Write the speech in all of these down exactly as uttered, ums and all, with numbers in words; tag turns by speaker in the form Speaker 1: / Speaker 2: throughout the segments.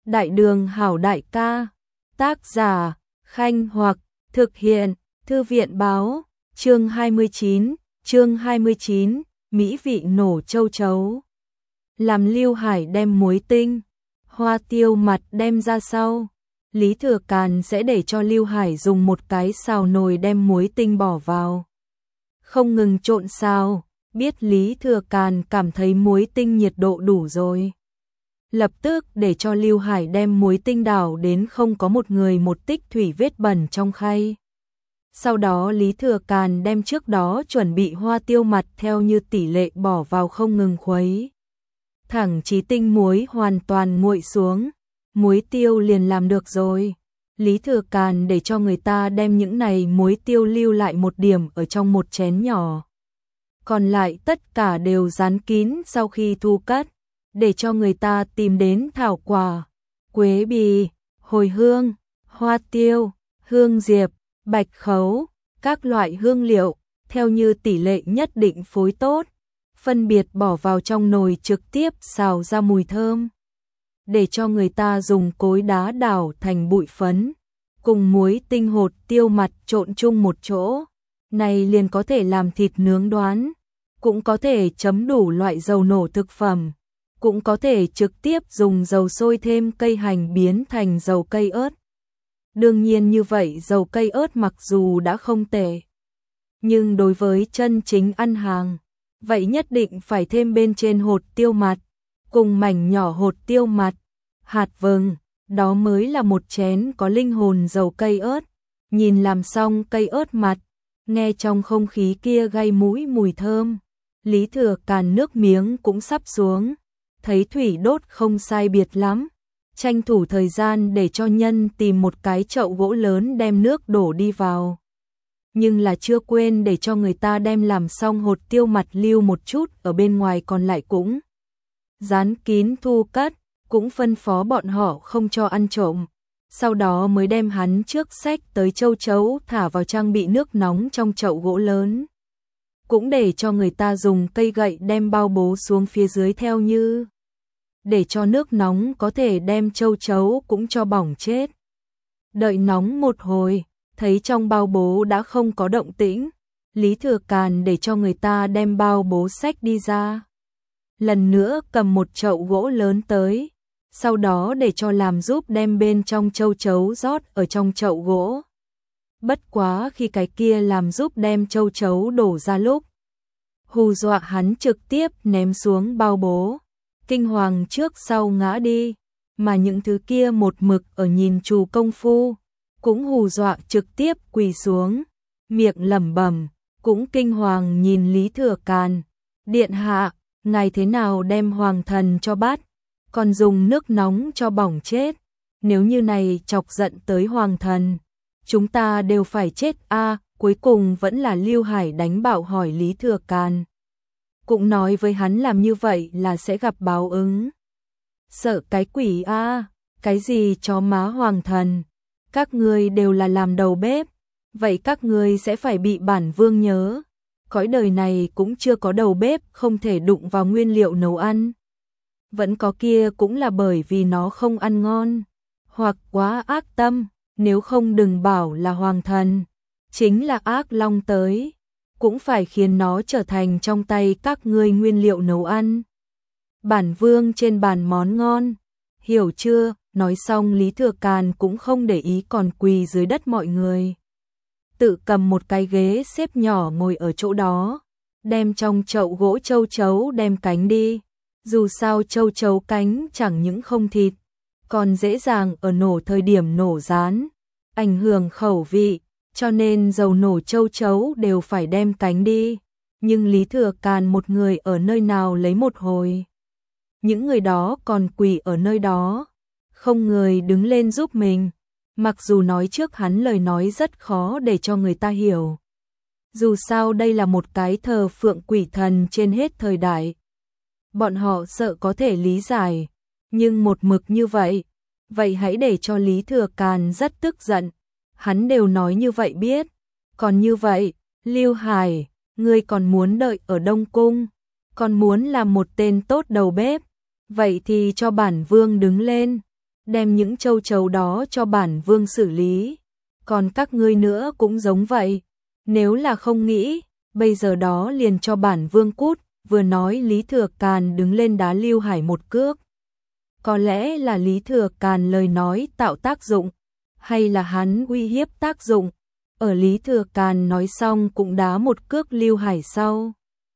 Speaker 1: Đại đường hảo đại ca, tác giả, Khanh Hoặc, thực hiện, Thư viện báo, chương hai mươi chín, chương hai mươi chín, mỹ vị nổ châu chấu. Làm Lưu Hải đem muối tinh, hoa tiêu mặt đem ra sau. Lý Thừa Càn sẽ để cho Lưu Hải dùng một cái xào nồi đem muối tinh bỏ vào. Không ngừng trộn xào, biết Lý Thừa Càn cảm thấy muối tinh nhiệt độ đủ rồi. Lập tức để cho Lưu Hải đem muối tinh đảo đến không có một người một tích thủy vết bẩn trong khay. Sau đó Lý Thừa Càn đem trước đó chuẩn bị hoa tiêu mặt theo như tỷ lệ bỏ vào không ngừng khuấy. Thẳng chí tinh muối hoàn toàn nguội xuống, muối tiêu liền làm được rồi. Lý Thừa Càn để cho người ta đem những này muối tiêu lưu lại một điểm ở trong một chén nhỏ. Còn lại tất cả đều dán kín sau khi thu cất, để cho người ta tìm đến thảo quả, quế bì, hồi hương, hoa tiêu, hương diệp, bạch khấu, các loại hương liệu, theo như tỷ lệ nhất định phối tốt, phân biệt bỏ vào trong nồi trực tiếp xào ra mùi thơm. Để cho người ta dùng cối đá đảo thành bụi phấn, cùng muối tinh hột tiêu mặt trộn chung một chỗ. Này liền có thể làm thịt nướng đoán, cũng có thể chấm đủ loại dầu nổ thực phẩm, cũng có thể trực tiếp dùng dầu sôi thêm cây hành biến thành dầu cây ớt. Đương nhiên như vậy dầu cây ớt mặc dù đã không tệ, nhưng đối với chân chính ăn hàng, vậy nhất định phải thêm bên trên hột tiêu mặt, cùng mảnh nhỏ hột tiêu mặt, hạt vừng, đó mới là một chén có linh hồn dầu cây ớt. Nhìn làm xong cây ớt mặt, nghe trong không khí kia gây mũi mùi thơm, Lý Thừa Càn nước miếng cũng sắp xuống, thấy thủy đốt không sai biệt lắm, tranh thủ thời gian để cho nhân tìm một cái chậu gỗ lớn đem nước đổ đi vào. Nhưng là chưa quên để cho người ta đem làm xong hột tiêu mặt lưu một chút ở bên ngoài, còn lại cũng dán kín thu cất, cũng phân phó bọn họ không cho ăn trộm. Sau đó mới đem hắn trước xách tới châu chấu thả vào trang bị nước nóng trong chậu gỗ lớn. Cũng để cho người ta dùng cây gậy đem bao bố xuống phía dưới theo như, để cho nước nóng có thể đem châu chấu cũng cho bỏng chết. Đợi nóng một hồi, thấy trong bao bố đã không có động tĩnh, Lý Thừa Càn để cho người ta đem bao bố xách đi ra. Lần nữa cầm một chậu gỗ lớn tới, sau đó để cho làm giúp đem bên trong châu chấu rót ở trong chậu gỗ. Bất quá khi cái kia làm giúp đem châu chấu đổ ra lúc, hù dọa hắn trực tiếp ném xuống bao bố, kinh hoàng trước sau ngã đi, mà những thứ kia một mực ở nhìn trù công phu, cũng hù dọa trực tiếp quỳ xuống, miệng lẩm bẩm, cũng kinh hoàng nhìn Lý Thừa Càn. Điện hạ, ngài thế nào đem hoàng thần cho bắt, còn dùng nước nóng cho bỏng chết, nếu như này chọc giận tới hoàng thần, chúng ta đều phải chết a. À, cuối cùng vẫn là Lưu Hải đánh bạo hỏi Lý Thừa Càn, cũng nói với hắn làm như vậy là sẽ gặp báo ứng. Sợ cái quỷ a, à, cái gì chó má hoàng thần, các ngươi đều là làm đầu bếp, vậy các ngươi sẽ phải bị bản vương nhớ, cõi đời này cũng chưa có đầu bếp không thể đụng vào nguyên liệu nấu ăn. Vẫn có kia cũng là bởi vì nó không ăn ngon, hoặc quá ác tâm, nếu không đừng bảo là hoàng thần, chính là ác long tới, cũng phải khiến nó trở thành trong tay các ngươi nguyên liệu nấu ăn. Bản vương trên bàn món ngon, hiểu chưa? Nói xong Lý Thừa Càn cũng không để ý còn quỳ dưới đất mọi người. Tự cầm một cái ghế xếp nhỏ ngồi ở chỗ đó, đem trong chậu gỗ châu chấu đem cánh đi. Dù sao châu chấu cánh chẳng những không thịt, còn dễ dàng ở nổ thời điểm nổ rán, ảnh hưởng khẩu vị, cho nên dầu nổ châu chấu đều phải đem cánh đi. Nhưng Lý Thừa Càn một người ở nơi nào lấy một hồi. Những người đó còn quỳ ở nơi đó, không người đứng lên giúp mình, mặc dù nói trước hắn lời nói rất khó để cho người ta hiểu. Dù sao đây là một cái thờ phượng quỷ thần trên hết thời đại. Bọn họ sợ có thể lý giải, nhưng một mực như vậy, vậy hãy để cho Lý Thừa Càn rất tức giận. Hắn đều nói như vậy biết, còn như vậy, Lưu Hải, ngươi còn muốn đợi ở Đông Cung, còn muốn làm một tên tốt đầu bếp, vậy thì cho bản vương đứng lên, đem những châu chấu đó cho bản vương xử lý. Còn các ngươi nữa cũng giống vậy, nếu là không nghĩ, bây giờ đó liền cho bản vương cút. Vừa nói Lý Thừa Càn đứng lên đá Lưu Hải một cước. Có lẽ là Lý Thừa Càn lời nói tạo tác dụng, hay là hắn uy hiếp tác dụng. Ở Lý Thừa Càn nói xong cũng đá một cước Lưu Hải sau.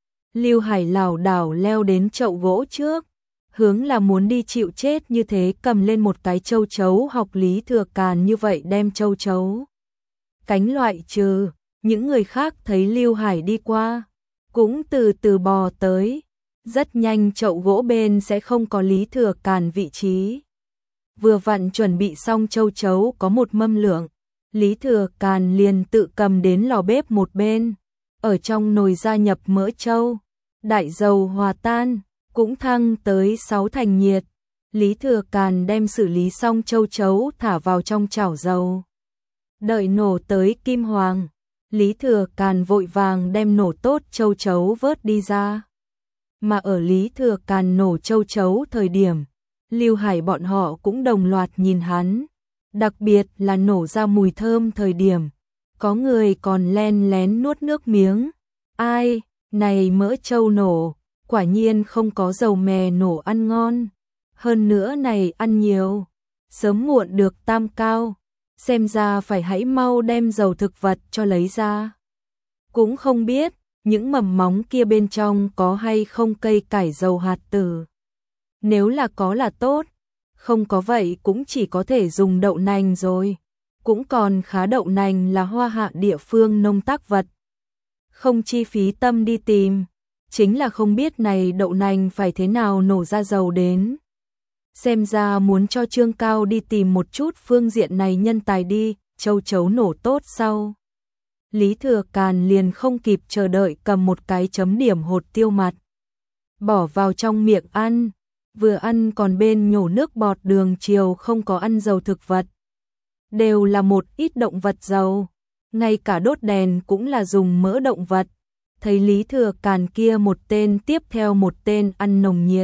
Speaker 1: Lưu Hải lảo đảo leo đến chậu gỗ trước, hướng là muốn đi chịu chết như thế, cầm lên một cái châu chấu, học Lý Thừa Càn như vậy đem châu chấu cánh loại trừ. Những người khác thấy Lưu Hải đi qua, cũng từ từ bò tới. Rất nhanh chậu gỗ bên sẽ không có Lý Thừa Càn vị trí. Vừa vặn chuẩn bị xong châu chấu có một mâm lượng, Lý Thừa Càn liền tự cầm đến lò bếp một bên, ở trong nồi gia nhập mỡ trâu, đại dầu hòa tan, cũng thăng tới sáu thành nhiệt. Lý Thừa Càn đem xử lý xong châu chấu thả vào trong chảo dầu. Đợi nổ tới kim hoàng, Lý Thừa Càn vội vàng đem nổ tốt châu chấu vớt đi ra. Mà ở Lý Thừa Càn nổ châu chấu thời điểm, Lưu Hải bọn họ cũng đồng loạt nhìn hắn. Đặc biệt là nổ ra mùi thơm thời điểm, có người còn len lén nuốt nước miếng. Ai, này mỡ trâu nổ, quả nhiên không có dầu mè nổ ăn ngon. Hơn nữa này ăn nhiều, sớm muộn được tam cao. Xem ra phải hãy mau đem dầu thực vật cho lấy ra. Cũng không biết, những mầm móng kia bên trong có hay không cây cải dầu hạt tử. Nếu là có là tốt, không có vậy cũng chỉ có thể dùng đậu nành rồi. Cũng còn khá, đậu nành là hoa hạ địa phương nông tác vật. Không chi phí tâm đi tìm, chính là không biết này đậu nành phải thế nào nổ ra dầu đến. Xem ra muốn cho Trương Cao đi tìm một chút phương diện này nhân tài đi, châu chấu nổ tốt sau. Lý Thừa Càn liền không kịp chờ đợi cầm một cái chấm điểm hột tiêu mặt, bỏ vào trong miệng ăn, vừa ăn còn bên nhổ nước bọt. Đường chiều không có ăn dầu thực vật, đều là một ít động vật dầu, ngay cả đốt đèn cũng là dùng mỡ động vật. Thấy Lý Thừa Càn kia một tên tiếp theo một tên ăn nồng nhiệt.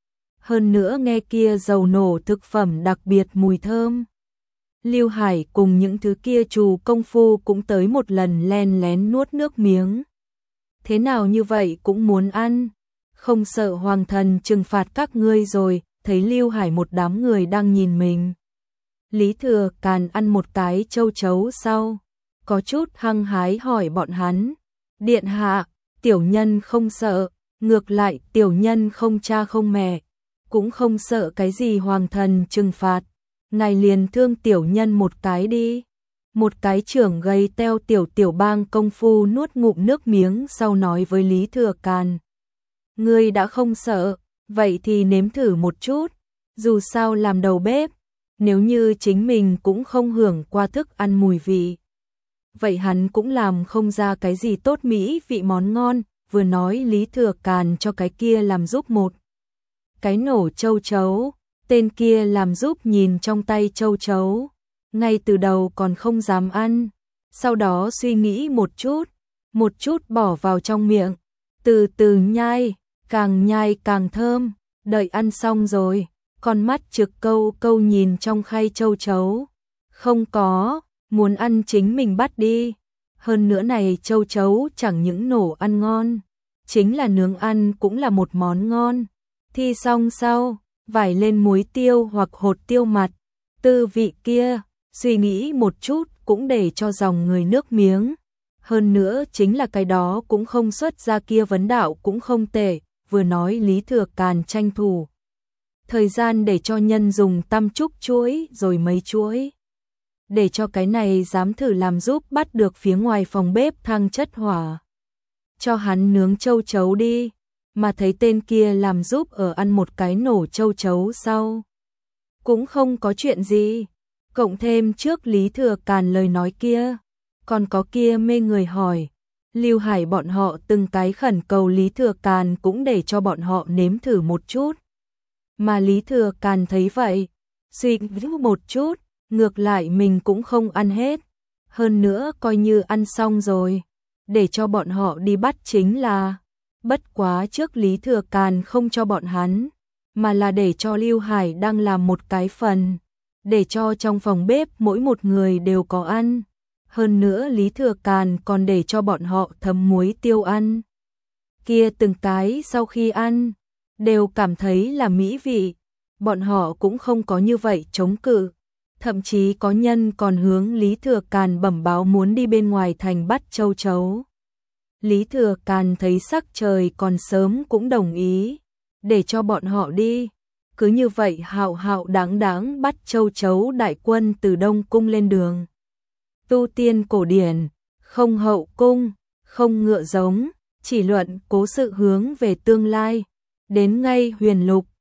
Speaker 1: Hơn nữa nghe kia dầu nổ thực phẩm đặc biệt mùi thơm. Lưu Hải cùng những thứ kia trù công phu cũng tới một lần len lén nuốt nước miếng. Thế nào như vậy cũng muốn ăn, không sợ hoàng thần trừng phạt các ngươi rồi. Thấy Lưu Hải một đám người đang nhìn mình, Lý Thừa Càn ăn một cái châu chấu sau, có chút hăng hái hỏi bọn hắn: điện hạ, tiểu nhân không sợ, ngược lại tiểu nhân không cha không mẹ, cũng không sợ cái gì hoàng thần trừng phạt, ngài liền thương tiểu nhân một cái đi. Một cái trưởng gầy teo tiểu tiểu bang công phu nuốt ngụm nước miếng sau nói với Lý Thừa Càn: ngươi đã không sợ, vậy thì nếm thử một chút, dù sao làm đầu bếp, nếu như chính mình cũng không hưởng qua thức ăn mùi vị, vậy hắn cũng làm không ra cái gì tốt mỹ vị món ngon. Vừa nói Lý Thừa Càn cho cái kia làm giúp một cái nổ châu chấu, tên kia làm giúp nhìn trong tay châu chấu, ngay từ đầu còn không dám ăn, sau đó suy nghĩ một chút, một chút bỏ vào trong miệng, từ từ nhai, càng nhai càng thơm. Đợi ăn xong rồi, con mắt trực câu câu nhìn trong khay châu chấu, không có, muốn ăn chính mình bắt đi. Hơn nữa này châu chấu chẳng những nổ ăn ngon, chính là nướng ăn cũng là một món ngon. Thi xong sau, vải lên muối tiêu hoặc hột tiêu mặt, tư vị kia, suy nghĩ một chút cũng để cho dòng người nước miếng. Hơn nữa chính là cái đó cũng không xuất ra kia vấn đạo cũng không tệ. Vừa nói Lý Thừa Càn tranh thủ thời gian để cho nhân dùng tăm trúc chuối rồi mấy chuối, để cho cái này dám thử làm giúp bắt được phía ngoài phòng bếp thăng chất hỏa, cho hắn nướng châu chấu đi. Mà thấy tên kia làm giúp ở ăn một cái nổ châu chấu sau, cũng không có chuyện gì, cộng thêm trước Lý Thừa Càn lời nói kia, còn có kia mê người hỏi, Lưu Hải bọn họ từng cái khẩn cầu Lý Thừa Càn cũng để cho bọn họ nếm thử một chút. Mà Lý Thừa Càn thấy vậy, suy nghĩ một chút, ngược lại mình cũng không ăn hết, hơn nữa coi như ăn xong rồi, để cho bọn họ đi bắt chính là. Bất quá trước Lý Thừa Càn không cho bọn hắn, mà là để cho Lưu Hải đang làm một cái phần, để cho trong phòng bếp mỗi một người đều có ăn. Hơn nữa Lý Thừa Càn còn để cho bọn họ thấm muối tiêu ăn. Kia từng cái sau khi ăn, đều cảm thấy là mỹ vị, bọn họ cũng không có như vậy chống cự. Thậm chí có nhân còn hướng Lý Thừa Càn bẩm báo muốn đi bên ngoài thành bắt châu chấu. Lý Thừa Càn thấy sắc trời còn sớm cũng đồng ý, để cho bọn họ đi. Cứ như vậy hạo hạo đáng đáng bắt châu chấu đại quân từ Đông Cung lên đường. Tu tiên cổ điển, không hậu cung, không ngựa giống, chỉ luận cố sự hướng về tương lai. Đến ngay huyền lục,